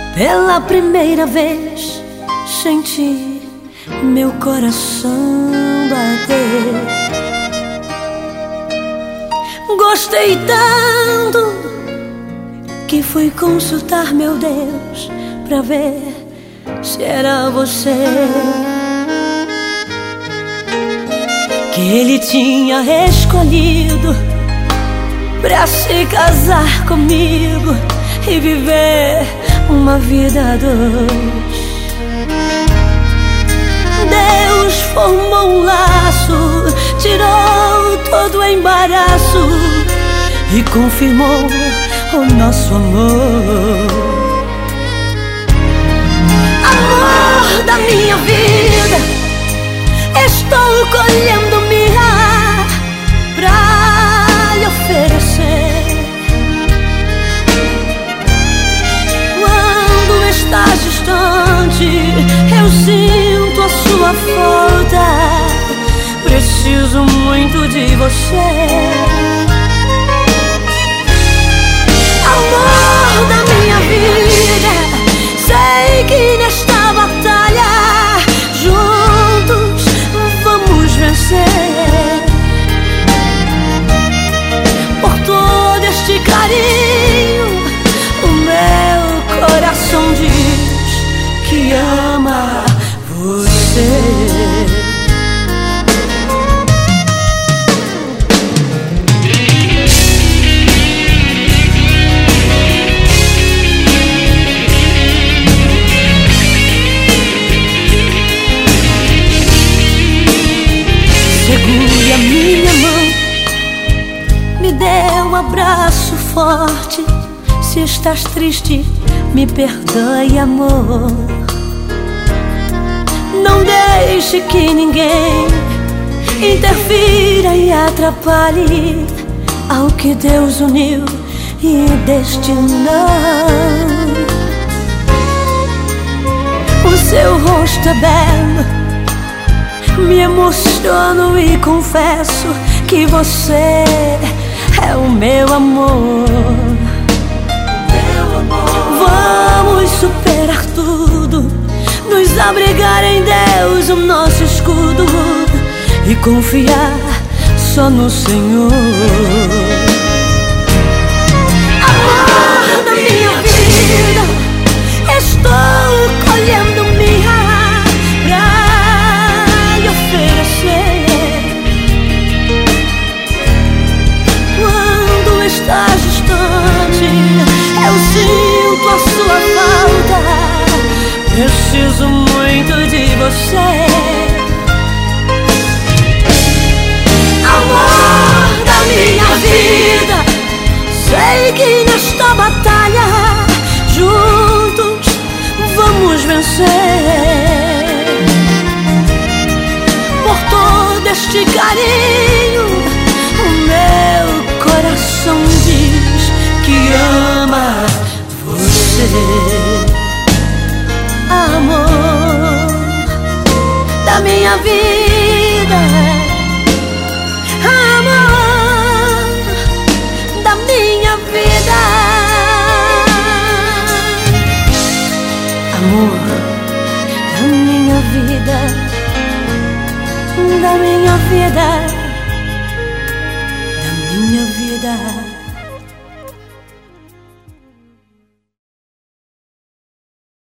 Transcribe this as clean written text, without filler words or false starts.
Pela primeira vez senti meu coração bater. Gostei tanto que fui consultar meu Deus pra ver se era você que Ele tinha escolhido pra se casar comigo e viver uma vida a dois. Deus formou um laço, tirou todo o embaraço e confirmou o nosso amor. Amor da minha vida, estou colhendo-me pra lhe oferecer. Quando estás distante, eu sinto a sua falta. Preciso muito de você. Amor da minha vida, sei que nesta batalha juntos vamos vencer. Por todo este carinho, o meu coração diz que ama você. Segure a minha mão, me dê um abraço forte. Se estás triste, me perdoe, amor. Não deixe que ninguém interfira e atrapalhe ao que Deus uniu e destinou. O seu rosto é belo, me emociono e confesso que você é o meu amor. Vamos superar tudo, nos abrigar em Deus, o nosso escudo, e confiar só no Senhor. Amor da minha vida, estou colhendo-me pra lhe oferecer. Quando estás distante, eu sinto a sua falta. Preciso muito de você. Amor da minha vida, sei que nesta batalha juntos vamos vencer. Por todo este carinho, o meu coração diz que ama você. Amor da minha vida, amor da minha vida, amor da minha vida, da minha vida, da minha vida.